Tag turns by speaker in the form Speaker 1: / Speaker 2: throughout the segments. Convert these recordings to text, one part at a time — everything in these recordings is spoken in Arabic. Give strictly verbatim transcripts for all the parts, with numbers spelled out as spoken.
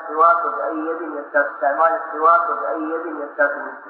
Speaker 1: السواك بأي يد يستاك استعمال السواك بأي يد يستاك المسلم.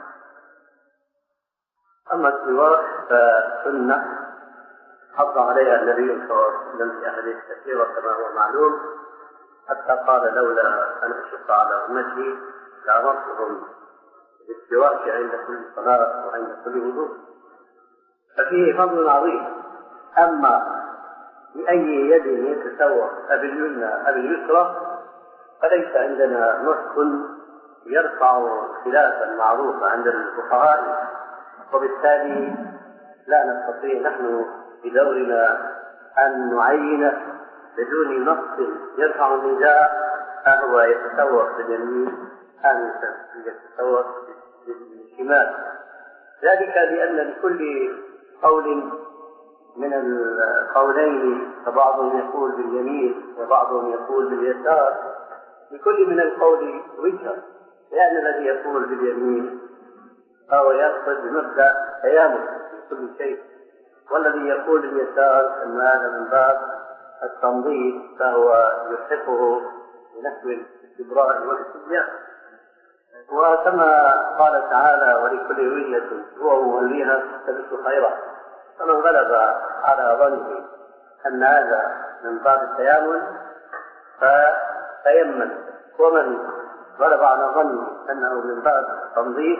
Speaker 2: أما السواك فسنة حض عليها النبي صلى الله عليه وسلم في أحاديث كثيرة كما هو معلوم، حتى قال لولا أن أشق على أمتي لأمرتهم بالسواك عند كل صلاة وعند كل وضوء، ففيه فضل عظيم. أما بأي يد يتسوق باليمنى أو باليسرى فليس عندنا نص يرفع خلافا معروفا عند الفقهاء، وبالتالي لا نستطيع نحن بدورنا أن نعين بدون نص يرفع النداء أهو يتسوق باليمين أم يتسوق بالشمال، ذلك لأن لكل قول من القولين فبعضهم يقول باليمين وبعضهم يقول باليسار، لكل من القول وجهه، لأن الذي يقول باليمين فهو يقصد بمبدأ تيامن في كل شيء، والذي يقول باليسار أن هذا من باب التنظيف فهو يلحقه بنحو الاستبراء والاستبيان. وكما قال تعالى ولكل وجهة هو موليها تلبس خيرا، فمن غلب على ظنه أن هذا من باب التيامن فتيمن، ومن غلب على ظنه أنه من باب التنظيف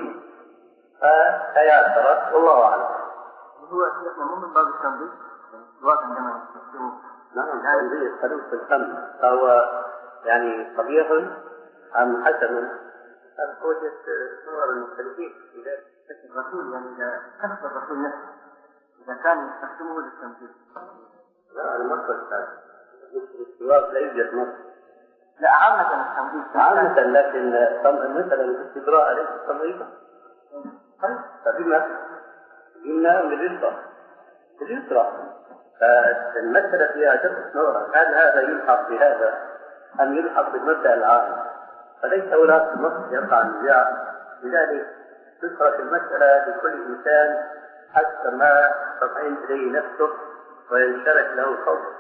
Speaker 2: فتياسر، والله أعلم.
Speaker 1: هو شيخنا مو من باب التنظيف السواك عندما يستخدمه؟
Speaker 2: نعم، تنظيف خلوص الفم، فهو يعني قبيح أم حسن؟ هذا وجه صور المختلفين في ذلك.
Speaker 1: الرسول يعني إذا كفر الرسول نفسه إذا كان يستخدمه للتنظيف.
Speaker 2: لا، المصدر الثاني السواك لا يوجد مصدر.
Speaker 1: لا، عامة التنظيف.
Speaker 2: عامة، لكن مثلا الاستبراء ليس تنظيفا. فبما قلنا باليسرى باليسرى فالمسألة فيها جزء نظرا، هل هذا يلحق بهذا أم يلحق بالمبدأ العام؟ فليس هناك نص يقع النزاع، لذلك تترك المسألة لكل إنسان حتى ما تطمئن إليه نفسه وينشرح له قوله.